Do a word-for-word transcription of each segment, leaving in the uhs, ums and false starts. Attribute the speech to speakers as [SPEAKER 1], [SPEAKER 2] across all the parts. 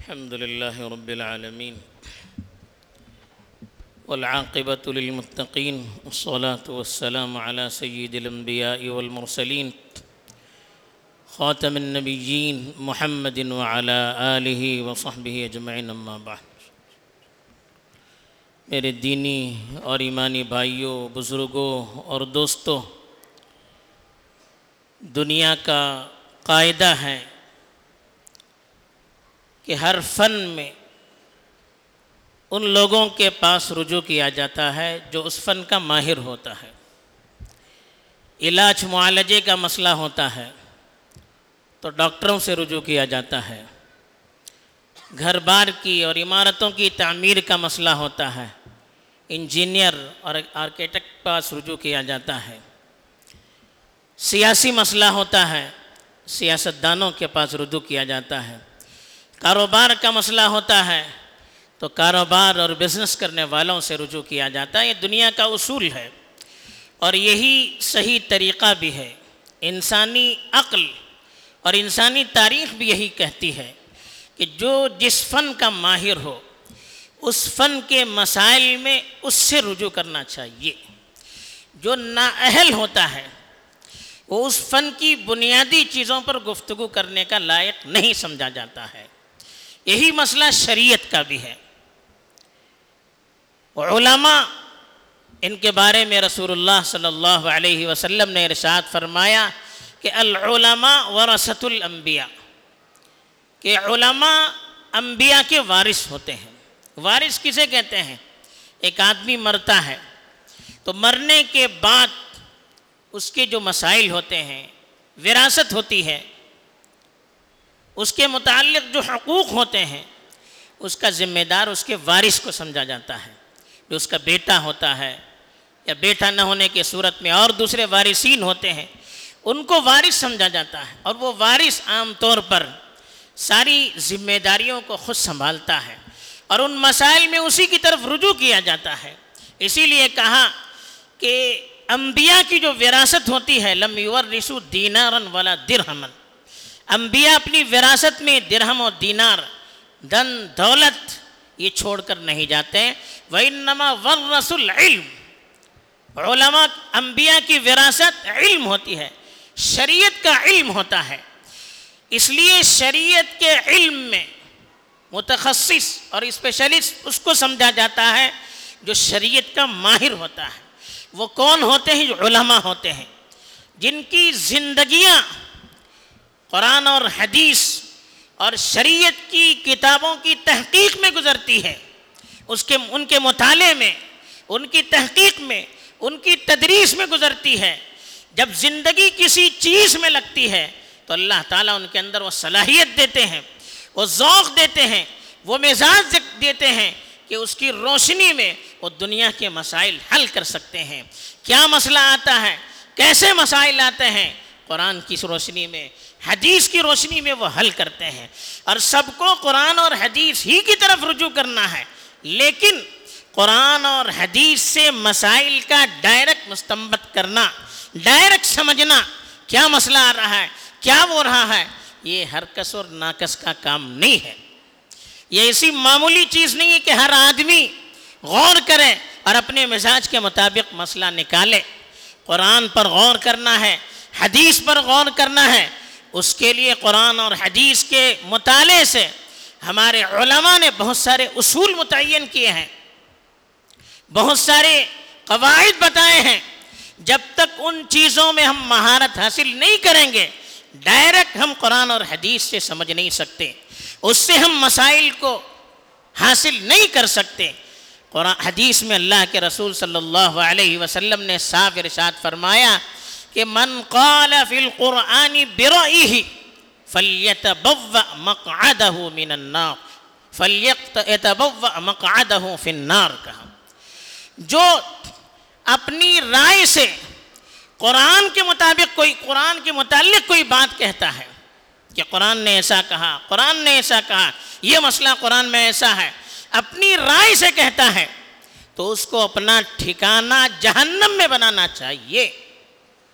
[SPEAKER 1] الحمد لله رب العالمين والعاقبة للمتقين والصلاة والسلام على سيد الأنبياء والمرسلين خاتم النبيين محمد وعلى آله وصحبه أجمعين اما بعد۔ میرے دینی اور ایمانی بھائیوں، بزرگوں اور دوستوں، دنیا کا قاعدہ ہے کہ ہر فن میں ان لوگوں کے پاس رجوع کیا جاتا ہے جو اس فن کا ماہر ہوتا ہے۔ علاج معالجے کا مسئلہ ہوتا ہے تو ڈاکٹروں سے رجوع کیا جاتا ہے۔ گھر بار کی اور عمارتوں کی تعمیر کا مسئلہ ہوتا ہے، انجینئر اور آرکیٹیکٹ کے پاس رجوع کیا جاتا ہے۔ سیاسی مسئلہ ہوتا ہے، سیاستدانوں کے پاس رجوع کیا جاتا ہے۔ کاروبار کا مسئلہ ہوتا ہے تو کاروبار اور بزنس کرنے والوں سے رجوع کیا جاتا ہے۔ یہ دنیا کا اصول ہے اور یہی صحیح طریقہ بھی ہے۔ انسانی عقل اور انسانی تاریخ بھی یہی کہتی ہے کہ جو جس فن کا ماہر ہو اس فن کے مسائل میں اس سے رجوع کرنا چاہیے۔ جو نااہل ہوتا ہے وہ اس فن کی بنیادی چیزوں پر گفتگو کرنے کا لائق نہیں سمجھا جاتا ہے۔ یہی مسئلہ شریعت کا بھی ہے۔ علماء، ان کے بارے میں رسول اللہ صلی اللہ علیہ وسلم نے ارشاد فرمایا کہ العلماء ورثۃ الانبیاء، کہ علماء انبیاء کے وارث ہوتے ہیں۔ وارث کسے کہتے ہیں؟ ایک آدمی مرتا ہے تو مرنے کے بعد اس کے جو مسائل ہوتے ہیں، وراثت ہوتی ہے، اس کے متعلق جو حقوق ہوتے ہیں، اس کا ذمہ دار اس کے وارث کو سمجھا جاتا ہے۔ جو اس کا بیٹا ہوتا ہے یا بیٹا نہ ہونے کے صورت میں اور دوسرے وارثین ہوتے ہیں، ان کو وارث سمجھا جاتا ہے، اور وہ وارث عام طور پر ساری ذمہ داریوں کو خود سنبھالتا ہے اور ان مسائل میں اسی کی طرف رجوع کیا جاتا ہے۔ اسی لیے کہا کہ انبیاء کی جو وراثت ہوتی ہے، لم یورثوا دینارا ولا درہما، انبیاء اپنی وراثت میں درہم و دینار، دن دولت یہ چھوڑ کر نہیں جاتے ہیں۔ وَإِنَّمَا وَرَّثُوا الْعِلْمِ، علماء انبیاء کی وراثت علم ہوتی ہے، شریعت کا علم ہوتا ہے۔ اس لیے شریعت کے علم میں متخصص اور اسپیشلسٹ اس کو سمجھا جاتا ہے جو شریعت کا ماہر ہوتا ہے۔ وہ کون ہوتے ہیں؟ جو علماء ہوتے ہیں، جن کی زندگیاں قرآن اور حدیث اور شریعت کی کتابوں کی تحقیق میں گزرتی ہے، اس کے ان کے مطالعے میں، ان کی تحقیق میں، ان کی تدریس میں گزرتی ہے۔ جب زندگی کسی چیز میں لگتی ہے تو اللہ تعالیٰ ان کے اندر وہ صلاحیت دیتے ہیں، وہ ذوق دیتے ہیں، وہ مزاج دیتے ہیں کہ اس کی روشنی میں وہ دنیا کے مسائل حل کر سکتے ہیں۔ کیا مسئلہ آتا ہے، کیسے مسائل آتے ہیں، قرآن کی روشنی میں، حدیث کی روشنی میں وہ حل کرتے ہیں۔ اور سب کو قرآن اور حدیث ہی کی طرف رجوع کرنا ہے، لیکن قرآن اور حدیث سے مسائل کا ڈائریکٹ مستنبط کرنا، ڈائریکٹ سمجھنا، کیا مسئلہ آ رہا ہے، کیا ہو رہا ہے، یہ ہر کس اور ناکس کا کام نہیں ہے۔ یہ ایسی معمولی چیز نہیں ہے کہ ہر آدمی غور کرے اور اپنے مزاج کے مطابق مسئلہ نکالے۔ قرآن پر غور کرنا ہے، حدیث پر غور کرنا ہے۔ اس کے لیے قرآن اور حدیث کے مطالعے سے ہمارے علماء نے بہت سارے اصول متعین کیے ہیں، بہت سارے قواعد بتائے ہیں۔ جب تک ان چیزوں میں ہم مہارت حاصل نہیں کریں گے، ڈائریکٹ ہم قرآن اور حدیث سے سمجھ نہیں سکتے، اس سے ہم مسائل کو حاصل نہیں کر سکتے۔ قرآن حدیث میں اللہ کے رسول صلی اللہ علیہ وسلم نے صاف ارشاد فرمایا کہ من قال فی القرآن برأیہ فلیتبوأ مقعدہ من النار، فلیتبوأ مقعدہ فی النار، کہا جو اپنی رائے سے قرآن کے مطابق کوئی قرآن کے متعلق کوئی بات کہتا ہے کہ قرآن نے ایسا کہا، قرآن نے ایسا کہا، یہ مسئلہ قرآن میں ایسا ہے، اپنی رائے سے کہتا ہے تو اس کو اپنا ٹھکانہ جہنم میں بنانا چاہیے۔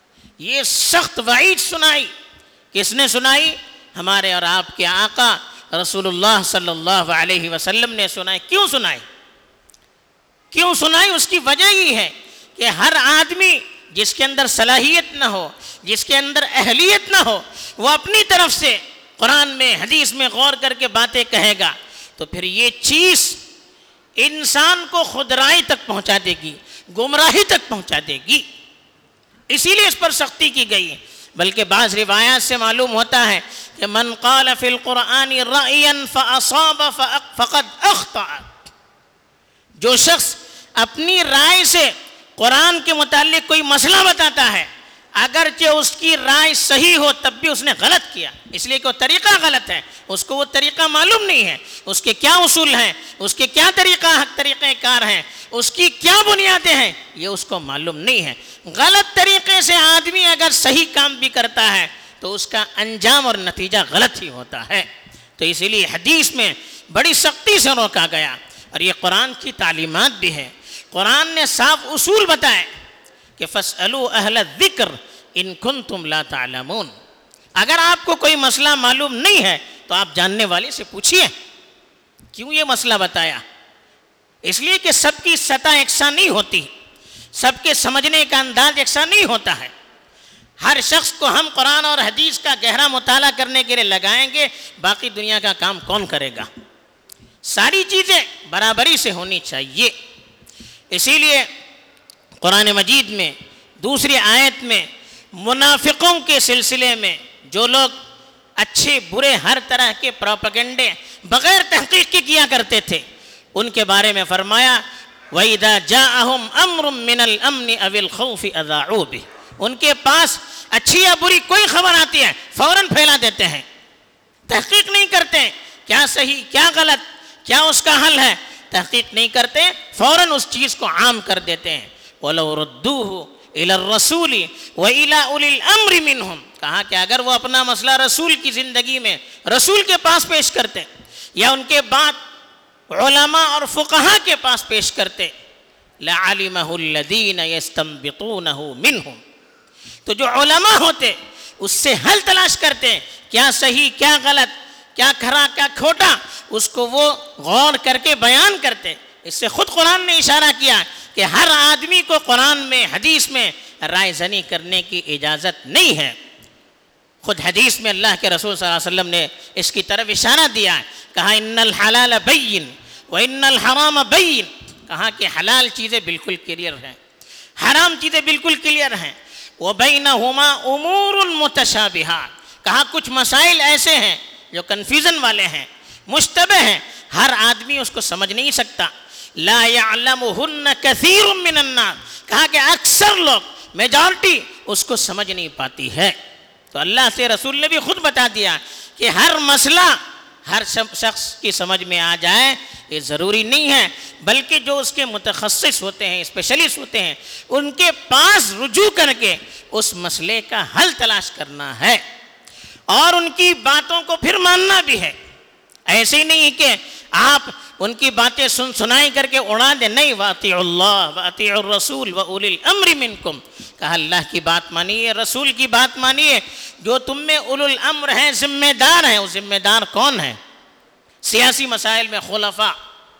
[SPEAKER 1] یہ سخت وعید سنائی، کس نے سنائی؟ ہمارے اور آپ کے آقا رسول اللہ صلی اللہ علیہ وسلم نے سنائے۔ کیوں سنائے؟ کیوں سنائے؟ اس کی وجہ یہ ہے کہ ہر آدمی جس کے اندر صلاحیت نہ ہو، جس کے اندر اہلیت نہ ہو، وہ اپنی طرف سے قرآن میں حدیث میں غور کر کے باتیں کہے گا تو پھر یہ چیز انسان کو خودرائی تک پہنچا دے گی، گمراہی تک پہنچا دے گی۔ اسی لیے اس پر سختی کی گئی ہے۔ بلکہ بعض روایات سے معلوم ہوتا ہے کہ من قال فی القرآن رأیا فاصاب فقد اخطأ، جو شخص اپنی رائے سے قرآن کے متعلق کوئی مسئلہ بتاتا ہے، اگرچہ اس کی رائے صحیح ہو تب بھی اس نے غلط کیا، اس لیے کہ وہ طریقہ غلط ہے، اس کو وہ طریقہ معلوم نہیں ہے، اس کے کیا اصول ہیں، اس کے کیا طریقہ حق طریقہ کار ہیں، اس کی کیا بنیادیں ہیں، یہ اس کو معلوم نہیں ہے۔ غلط طریقے سے آدمی اگر صحیح کام بھی کرتا ہے تو اس کا انجام اور نتیجہ غلط ہی ہوتا ہے۔ تو اسی لیے حدیث میں بڑی سختی سے روکا گیا، اور یہ قرآن کی تعلیمات بھی ہے۔ قرآن نے صاف اصول بتائے کہ فَاسْأَلُوا أَهْلَ الذِّكْرِ إِن كُنتُمْ لَا تَعْلَمُونَ، اگر آپ کو کوئی مسئلہ معلوم نہیں ہے تو آپ جاننے والے سے پوچھئے۔ کیوں یہ مسئلہ بتایا؟ اس لیے کہ سب کی سطح یکساں نہیں ہوتی، سب کے سمجھنے کا انداز یکساں نہیں ہوتا ہے۔ ہر شخص کو ہم قرآن اور حدیث کا گہرا مطالعہ کرنے کے لیے لگائیں گے، باقی دنیا کا کام کون کرے گا؟ ساری چیزیں برابری سے ہونی چاہیے۔ اسی لیے قرآن مجید میں دوسری آیت میں منافقوں کے سلسلے میں جو لوگ اچھے برے ہر طرح کے پروپیگنڈے بغیر تحقیق کے کیا کرتے تھے، ان کے بارے میں فرمایا وَإِذَا جَاءَهُمْ أَمْرٌ مِّنَ الْأَمْنِ أَوِ الْخَوْفِ أَذَاعُوا بِهِ، ان کے پاس اچھی یا بری کوئی خبر آتی ہے فوراً پھیلا دیتے ہیں، تحقیق نہیں کرتے کیا صحیح کیا غلط کیا اس کا حل ہے، تحقیق نہیں کرتے، فوراً اس چیز کو عام کر دیتے ہیں۔ وَلَوْ رُدُّوهُ إِلَى الرَّسُولِ وَإِلَى أُولِي الْأَمْرِ مِنْهُمْ، کہا کہ اگر وہ اپنا مسئلہ رسول کی زندگی میں رسول کے پاس پیش کرتے یا ان کے بعد علماء اور فقہا کے پاس پیش کرتے لَعَلِمَهُ الَّذِينَ يَسْتَنبِطُونَهُ مِنْهُمْ، تو جو علماء ہوتے اس سے حل تلاش کرتے کیا صحیح کیا غلط کیا کھرا کیا کھوٹا، اس کو وہ غور کر کے بیان کرتے۔ اس سے خود قرآن نے اشارہ کیا کہ ہر آدمی کو قرآن میں حدیث میں رائے زنی کرنے کی اجازت نہیں ہے۔ خود حدیث میں اللہ کے رسول صلی اللہ علیہ وسلم نے اس کی طرف اشارہ دیا، کہا ان الحلال بین وان الحرام بین، کہا کہ حلال چیزیں بالکل کلیئر ہیں، حرام چیزیں بالکل کلیئر ہیں، وبینہما امور متشابہات، کہا کچھ مسائل ایسے ہیں جو کنفیوژن والے ہیں، مشتبہ ہیں، ہر آدمی اس کو سمجھ نہیں سکتا۔ لا یعلمہن کثیر من الناس، کہا کہ اکثر لوگ میجارٹی اس کو سمجھ نہیں پاتی ہے۔ تو اللہ سے رسول نے بھی خود بتا دیا کہ ہر مسئلہ ہر شخص کی سمجھ میں آ جائے یہ ضروری نہیں ہے، بلکہ جو اس کے متخصص ہوتے ہیں اسپیشلسٹ ہوتے ہیں ان کے پاس رجوع کر کے اس مسئلے کا حل تلاش کرنا ہے اور ان کی باتوں کو پھر ماننا بھی ہے۔ ایسے ہی نہیں کہ آپ ان کی باتیں سن سنائی کر کے اڑا دیں، نہیں، وَأَطِيعُوا اللَّهَ وَأَطِيعُوا الرَّسُولَ وَأُولِي الْأَمْرِ مِنْكُمْ، کہا اللہ کی بات مانیے رسول کی بات مانیے، جو تم میں اولو الامر ہیں ذمہ دار ہیں۔ وہ ذمہ دار کون ہیں؟ سیاسی مسائل میں خلفاء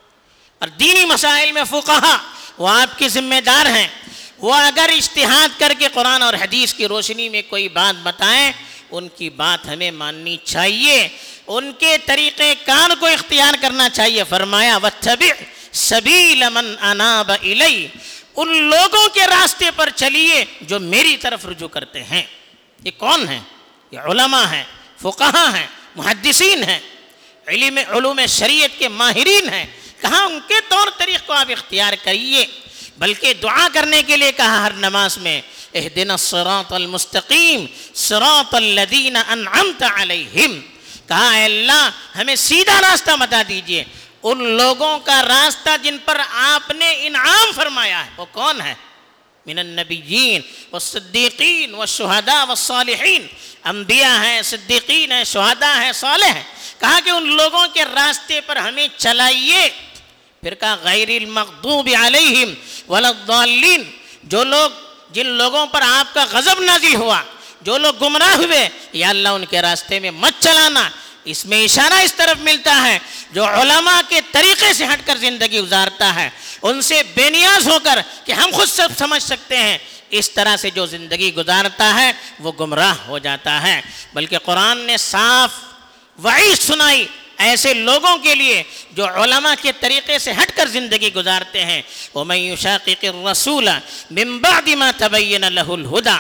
[SPEAKER 1] اور دینی مسائل میں فقہا، وہ آپ کے ذمہ دار ہیں۔ وہ اگر اجتہاد کر کے قرآن اور حدیث کی روشنی میں کوئی بات بتائیں ان کی بات ہمیں ماننی چاہیے، ان کے طریقہ کار کو اختیار کرنا چاہیے۔ فرمایا وَاتَّبِعْ سَبِيلَ مَنْ أَنَابَ إِلَيَّ، ان لوگوں کے راستے پر چلیے جو میری طرف رجوع کرتے ہیں۔ یہ کون ہیں؟ یہ علماء ہیں، فقہا ہیں، محدثین ہیں، علم علوم شریعت کے ماہرین ہیں۔ کہاں ان کے طور طریق کو آپ اختیار کریے، بلکہ دعا کرنے کے لیے کہا ہر نماز میں اہدنا الصراط المستقیم صراط الذین انعمت علیہم، کہا اے اللہ ہمیں سیدھا راستہ بتا دیجئے، ان لوگوں کا راستہ جن پر آپ نے انعام فرمایا ہے۔ وہ کون ہے؟ من النبیین والصدیقین والشہداء والصالحین، انبیاء ہیں، صدیقین ہیں، شہداء ہیں، صالح ہیں۔ کہا کہ ان لوگوں کے راستے پر ہمیں چلائیے۔ پھر کہا غیر المغضوب علیہم ولا الضالین، جو لوگ جن لوگوں پر آپ کا غضب نازل ہوا، جو لوگ گمراہ ہوئے، یا اللہ ان کے راستے میں مت چلانا، اس میں اشارہ اس طرف ملتا ہے جو علماء کے طریقے سے ہٹ کر زندگی گزارتا ہے، ان سے بے نیاز ہو کر کہ ہم خود سب سمجھ سکتے ہیں، اس طرح سے جو زندگی گزارتا ہے وہ گمراہ ہو جاتا ہے۔ بلکہ قرآن نے صاف وعید سنائی ایسے لوگوں کے لیے جو علماء کے طریقے سے ہٹ کر زندگی گزارتے ہیں، وَمَن يُشَاقِقِ الرَّسُولَ مِن بَعْدِ مَا تَبَيَّنَ لَهُ الْهُدَى،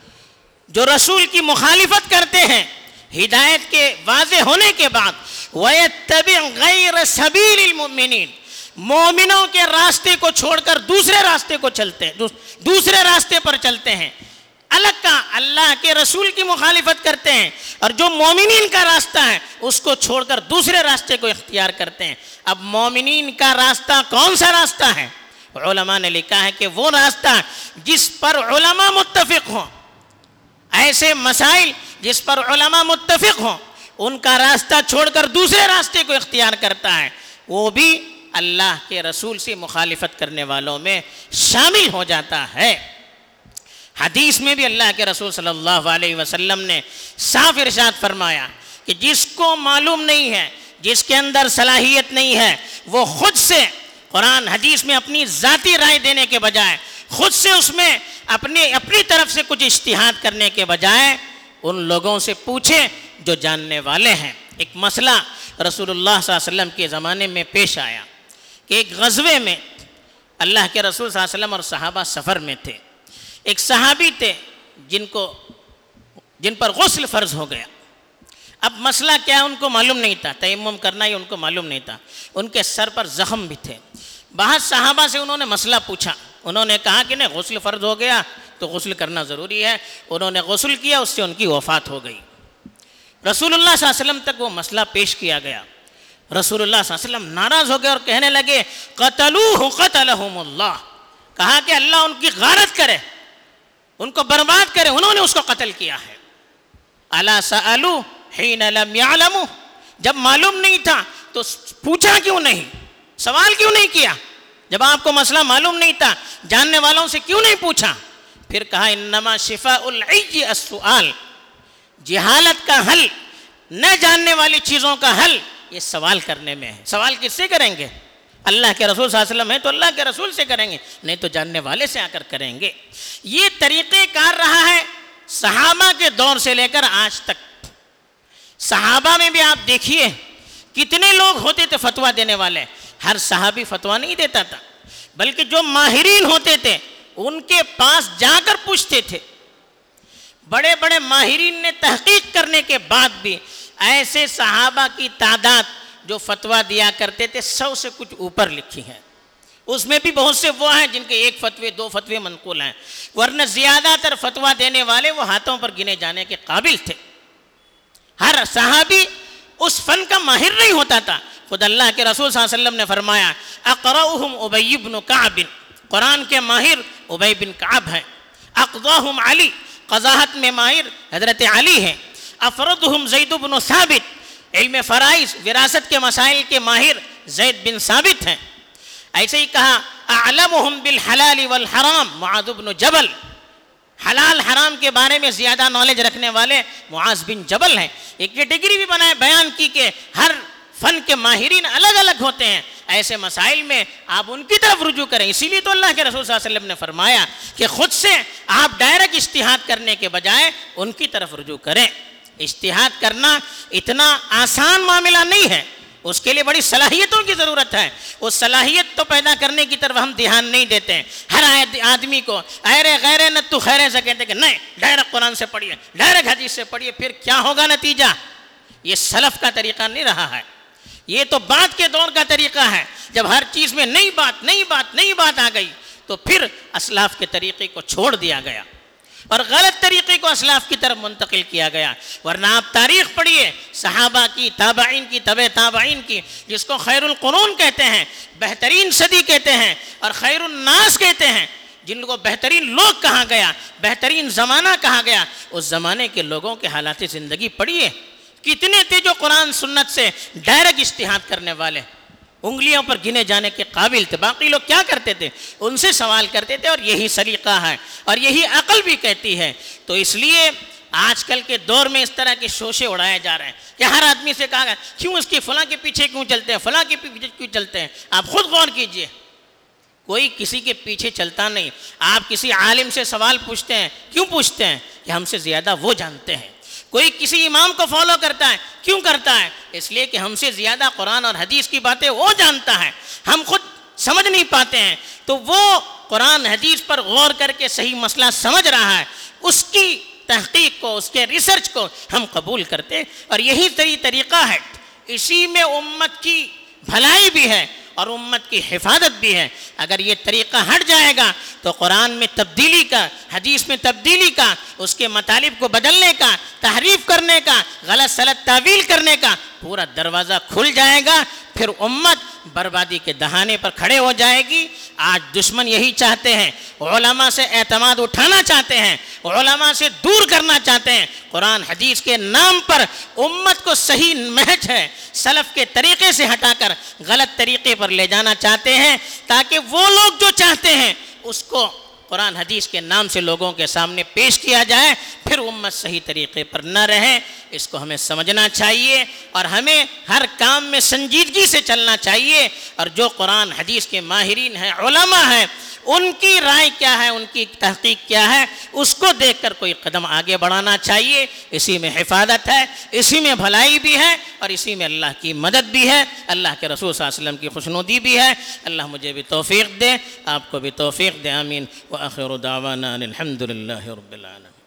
[SPEAKER 1] جو رسول کی مخالفت کرتے ہیں ہدایت کے واضح ہونے کے بعد، وَيَتَّبِعْ غَيْرَ سَبِيلِ الْمُؤْمِنِينَ، مومنوں کے راستے کو چھوڑ کر دوسرے راستے کو چلتے ہیں، دوسرے راستے پر چلتے ہیں، الگ کا اللہ کے رسول کی مخالفت کرتے ہیں، اور جو مومنین کا راستہ ہے اس کو چھوڑ کر دوسرے راستے کو اختیار کرتے ہیں۔ اب مومنین کا راستہ کون سا راستہ ہے؟ علماء نے لکھا ہے کہ وہ راستہ جس پر علماء متفق ہوں، ایسے مسائل جس پر علماء متفق ہوں، ان کا راستہ چھوڑ کر دوسرے راستے کو اختیار کرتا ہے، وہ بھی اللہ کے رسول سے مخالفت کرنے والوں میں شامل ہو جاتا ہے۔ حدیث میں بھی اللہ کے رسول صلی اللہ علیہ وسلم نے صاف ارشاد فرمایا کہ جس کو معلوم نہیں ہے، جس کے اندر صلاحیت نہیں ہے، وہ خود سے قرآن حدیث میں اپنی ذاتی رائے دینے کے بجائے، خود سے اس میں اپنی اپنی طرف سے کچھ اجتہاد کرنے کے بجائے ان لوگوں سے پوچھے جو جاننے والے ہیں۔ ایک مسئلہ رسول اللہ صلی اللہ علیہ وسلم کے زمانے میں پیش آیا کہ ایک غزوے میں اللہ کے رسول صلی اللہ علیہ وسلم اور صحابہ سفر میں تھے، ایک صحابی تھے جن کو جن پر غسل فرض ہو گیا۔ اب مسئلہ کیا ہے ان کو معلوم نہیں تھا، تیمم کرنا ہی ان کو معلوم نہیں تھا، ان کے سر پر زخم بھی تھے۔ بعض صحابہ سے انہوں نے مسئلہ پوچھا، انہوں نے کہا کہ نہیں غسل فرض ہو گیا تو غسل کرنا ضروری ہے، انہوں نے غسل کیا، اس سے ان کی وفات ہو گئی۔ رسول اللہ صلی اللہ علیہ وسلم تک وہ مسئلہ پیش کیا گیا، رسول اللہ صلی اللہ علیہ وسلم ناراض ہو گئے اور کہنے لگے قتلوہ قتلہم اللہ، کہا کہ اللہ ان کی غارت کرے، ان کو برباد کرے، انہوں نے اس کو قتل کیا ہے۔ الا سألوا حین لم یعلموا، جب معلوم نہیں تھا تو پوچھا کیوں نہیں، سوال کیوں نہیں کیا؟ جب آپ کو مسئلہ معلوم نہیں تھا جاننے والوں سے کیوں نہیں پوچھا؟ پھر کہا انما شفاء العی السؤال، جہالت کا حل، نہ جاننے والی چیزوں کا حل یہ سوال کرنے میں ہے۔ سوال کس سے کریں گے؟ اللہ کے رسول صلی اللہ علیہ وسلم ہے تو اللہ کے رسول سے کریں گے، نہیں تو جاننے والے سے آ کر کریں گے۔ یہ طریقہ کار رہا ہے صحابہ کے دور سے لے کر آج تک۔ صحابہ میں بھی آپ دیکھیے کتنے لوگ ہوتے تھے فتویٰ دینے والے، ہر صحابی فتویٰ نہیں دیتا تھا، بلکہ جو ماہرین ہوتے تھے ان کے پاس جا کر پوچھتے تھے۔ بڑے بڑے ماہرین نے تحقیق کرنے کے بعد بھی ایسے صحابہ کی تعداد جو فتویٰ دیا کرتے تھے سو سے کچھ اوپر لکھی ہیں، اس میں بھی بہت سے وہ ہیں جن کے ایک فتوے دو فتوے منقول ہیں، ورنہ زیادہ تر فتویٰ دینے والے وہ ہاتھوں پر گنے جانے کے قابل تھے۔ ہر صحابی اس فن کا ماہر نہیں ہوتا تھا۔ خود اللہ کے رسول صلی اللہ علیہ وسلم نے فرمایا اقرأہم ابی بن کعب، قرآن کے ماہر ابی بن کعب ہیں۔ اقضاہم علی، قضاحت میں ماہر حضرت علی ہیں۔ افردہم زید بن ثابت، علم فرائض وراثت کے مسائل کے ماہر زید بن ثابت ہیں۔ ایسے ہی کہا اعلمہم بالحلال والحرام معاذ بن جبل، حلال حرام کے بارے میں زیادہ نالج رکھنے والے معاذ بن جبل ہیں۔ ایک کیٹیگری بھی بنائے بیان کی کہ ہر فن کے ماہرین الگ الگ ہوتے ہیں، ایسے مسائل میں آپ ان کی طرف رجوع کریں۔ اسی لیے تو اللہ کے رسول صلی اللہ علیہ وسلم نے فرمایا کہ خود سے آپ ڈائریکٹ اجتہاد کرنے کے بجائے ان کی طرف رجوع کریں۔ اجتہاد کرنا اتنا آسان معاملہ نہیں ہے، اس کے لیے بڑی صلاحیتوں کی ضرورت ہے۔ اس صلاحیت تو پیدا کرنے کی طرف ہم دھیان نہیں دیتے ہیں۔ ہر آدمی کو ایرے غیرے نہ تو خیرے سے کہتے کہ نہیں ڈائریکٹ قرآن سے پڑھیے، ڈائریکٹ حدیث سے پڑھیے، پھر کیا ہوگا نتیجہ؟ یہ سلف کا طریقہ نہیں رہا ہے، یہ تو بعد کے دور کا طریقہ ہے۔ جب ہر چیز میں نئی بات نئی بات نئی بات آ گئی تو پھر اسلاف کے طریقے کو چھوڑ دیا گیا اور غلط طریقے کو اسلاف کی طرف منتقل کیا گیا۔ ورنہ آپ تاریخ پڑھیے صحابہ کی، تابعین کی، تبع تابعین کی، جس کو خیر القرون کہتے ہیں، بہترین صدی کہتے ہیں، اور خیر الناس کہتے ہیں، جن کو بہترین لوگ کہا گیا، بہترین زمانہ کہا گیا۔ اس زمانے کے لوگوں کے حالات زندگی پڑھیے، کتنے تھے جو قرآن سنت سے ڈائریکٹ اجتہاد کرنے والے، انگلیوں پر گنے جانے کے قابل تھے۔ باقی لوگ کیا کرتے تھے؟ ان سے سوال کرتے تھے، اور یہی سلیقہ ہے اور یہی عقل بھی کہتی ہے۔ تو اس لیے آج کل کے دور میں اس طرح کے شوشے اڑائے جا رہے ہیں کہ ہر آدمی سے کہا گیا کیوں اس کی فلاں کے پیچھے کیوں چلتے ہیں، فلاں کے پیچھے کیوں چلتے ہیں. آپ خود غور کیجئے، کوئی کسی کے پیچھے چلتا نہیں. آپ کسی عالم سے سوال پوچھتے ہیں، کیوں پوچھتے ہیں؟ کہ ہم سے زیادہ وہ جانتے ہیں. کوئی کسی امام کو فالو کرتا ہے، کیوں کرتا ہے؟ اس لیے کہ ہم سے زیادہ قرآن اور حدیث کی باتیں وہ جانتا ہے، ہم خود سمجھ نہیں پاتے ہیں. تو وہ قرآن حدیث پر غور کر کے صحیح مسئلہ سمجھ رہا ہے، اس کی تحقیق کو، اس کے ریسرچ کو ہم قبول کرتے. اور یہی صحیح طریقہ ہے، اسی میں امت کی بھلائی بھی ہے اور امت کی حفاظت بھی ہے. اگر یہ طریقہ ہٹ جائے گا تو قرآن میں تبدیلی کا، حدیث میں تبدیلی کا، اس کے مطالب کو بدلنے کا، تحریف کرنے کا، غلط سلط تعویل کرنے کا پورا دروازہ کھل جائے گا. پھر امت بربادی کے دہانے پر کھڑے ہو جائے گی. آج دشمن یہی چاہتے ہیں، علماء سے اعتماد اٹھانا چاہتے ہیں، علماء سے دور کرنا چاہتے ہیں. قرآن حدیث کے نام پر امت کو صحیح منہج ہے، سلف کے طریقے سے ہٹا کر غلط طریقے پر لے جانا چاہتے ہیں، تاکہ وہ لوگ جو چاہتے ہیں اس کو قرآن حدیث کے نام سے لوگوں کے سامنے پیش کیا جائے. پھر امت صحیح طریقے پر نہ رہے. اس کو ہمیں سمجھنا چاہیے اور ہمیں ہر کام میں سنجیدگی سے چلنا چاہیے. اور جو قرآن حدیث کے ماہرین ہیں، علماء ہیں، ان کی رائے کیا ہے، ان کی تحقیق کیا ہے، اس کو دیکھ کر کوئی قدم آگے بڑھانا چاہیے. اسی میں حفاظت ہے، اسی میں بھلائی بھی ہے اور اسی میں اللہ کی مدد بھی ہے، اللہ کے رسول صلی اللہ علیہ وسلم کی خوشنودی بھی ہے. اللہ مجھے بھی توفیق دے، آپ کو بھی توفیق دے. آمین. وآخر دعوانا الحمد للہ رب العالمین.